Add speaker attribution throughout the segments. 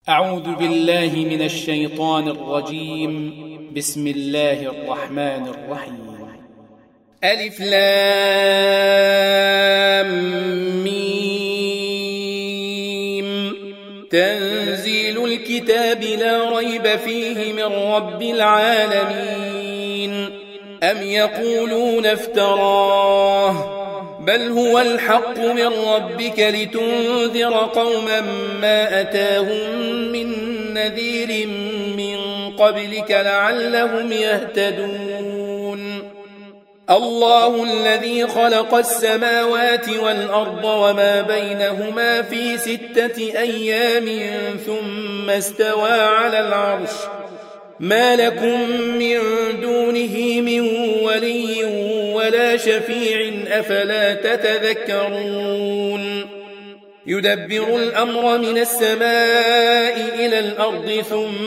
Speaker 1: أعوذ بالله من الشيطان الرجيم. بسم الله الرحمن الرحيم. ألف لام ميم. تنزيل الكتاب لا ريب فيه من رب العالمين. أم يقولون افتراه بل هو الحق من ربك لتنذر قوما ما أتاهم من نذير من قبلك لعلهم يهتدون. الله الذي خلق السماوات والأرض وما بينهما في 6 أيام ثم استوى على العرش ما لكم من دونه من ولي ولا شفيع أفلا تتذكرون. يدبر الأمر من السماء إلى الأرض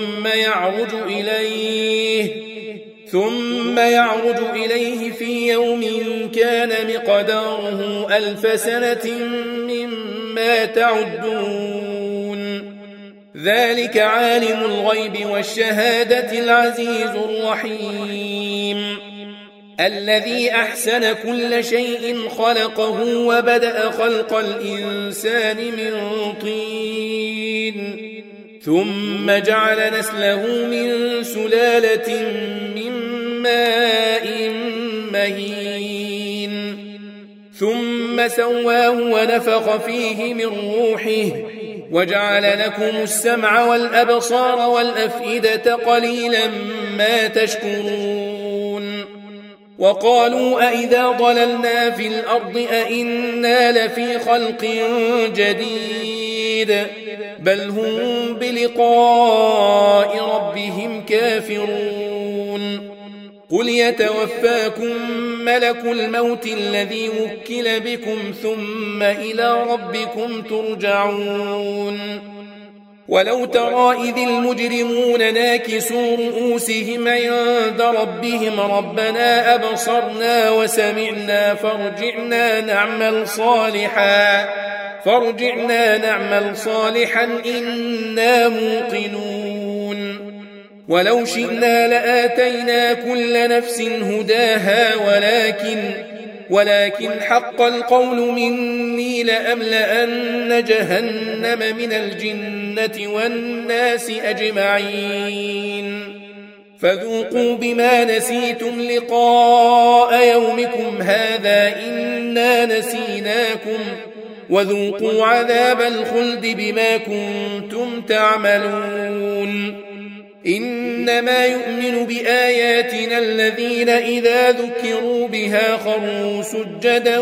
Speaker 1: ثم يعرج إليه في يوم كان مقداره 1000 سنة مما تعدون. ذلك عالم الغيب والشهادة العزيز الرحيم الذي أحسن كل شيء خلقه وبدأ خلق الإنسان من طين ثم جعل نسله من سلالة من ماء مهين ثم سواه ونفخ فيه من روحه وجعل لكم السمع والأبصار والأفئدة قليلا ما تشكرون. وقالوا أئذا ضللنا في الأرض أئنا لفي خلق جديد بل هم بلقاء ربهم كافرون. قل يتوفاكم ملك الموت الذي وكل بكم ثم إلى ربكم ترجعون. ولو ترى إذ المجرمون ناكسوا رؤوسهم عند ربهم ربنا أبصرنا وسمعنا فارجعنا نعمل صالحا إنا موقنون. ولو شئنا لآتينا كل نفس هداها ولكن حق القول مني لأملأن جهنم من الجنة والناس أجمعين. فذوقوا بما نسيتم لقاء يومكم هذا إنا نسيناكم وذوقوا عذاب الخلد بما كنتم تعملون. إنما يؤمن بآياتنا الذين إذا ذكروا بها خروا سجدا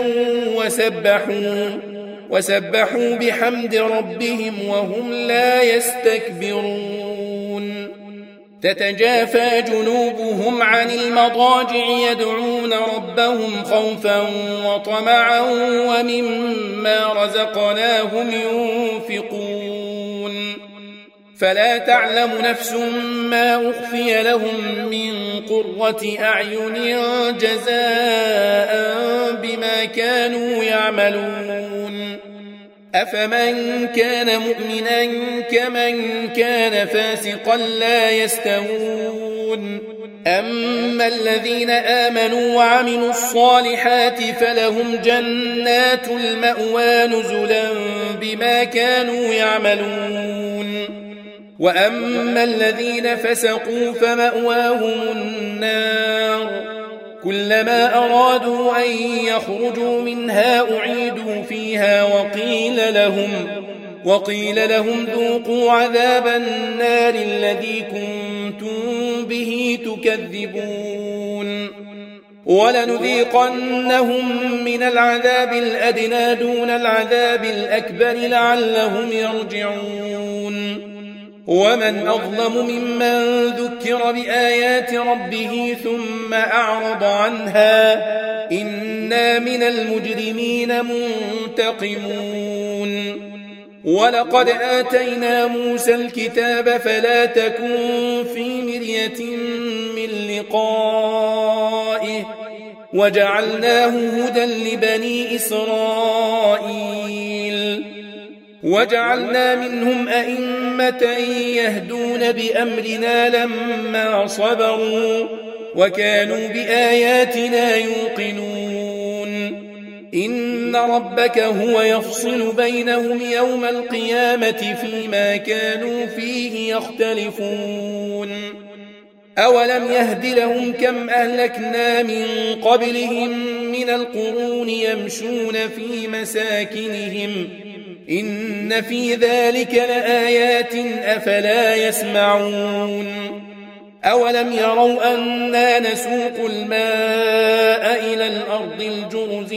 Speaker 1: وسبحوا بحمد ربهم وهم لا يستكبرون. تتجافى جنوبهم عن المضاجع يدعون ربهم خوفا وطمعا ومما رزقناهم ينفقون. فلا تعلم نفس ما أخفي لهم من قرة أعين جزاء بما كانوا يعملون. أفمن كان مؤمنا كمن كان فاسقا لا يستوون. أما الذين آمنوا وعملوا الصالحات فلهم جنات المأوى نزلا بما كانوا يعملون. وأما الذين فسقوا فمأواهم النار كلما أرادوا أن يخرجوا منها أعيدوا فيها وقيل لهم ذوقوا عذاب النار الذي كنتم به تكذبون. ولنذيقنهم من العذاب الأدنى دون العذاب الأكبر لعلهم يرجعون. ومن أظلم ممن ذكر بآيات ربه ثم أعرض عنها إنا من المجرمين منتقمون. ولقد آتينا موسى الكتاب فلا تكن في مرية من لقائه وجعلناه هدى لبني إسرائيل. وجعلنا منهم أئمة يهدون بأمرنا لما صبروا وكانوا بآياتنا يوقنون إن ربك هو يفصل بينهم يوم القيامة فيما كانوا فيه يختلفون أولم يهد لهم كم أهلكنا من قبلهم من القرون يمشون في مساكنهم إن في ذلك لآيات أفلا يسمعون أولم يروا أنا نسوق الماء إلى الأرض الجرز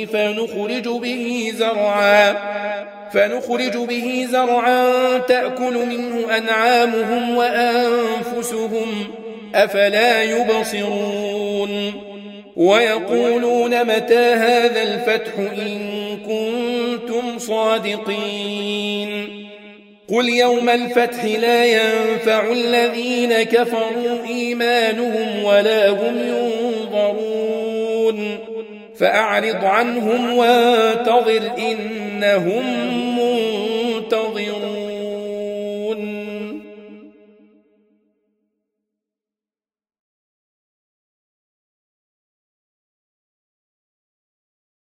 Speaker 1: فنخرج به زرعا تأكل منه أنعامهم وأنفسهم أفلا يبصرون ويقولون متى هذا الفتح إن كنتم صادقين قل يوم الفتح لا ينفع الذين كفروا إيمانهم ولا هم ينظرون فأعرض عنهم وانتظر إنهم منتظرون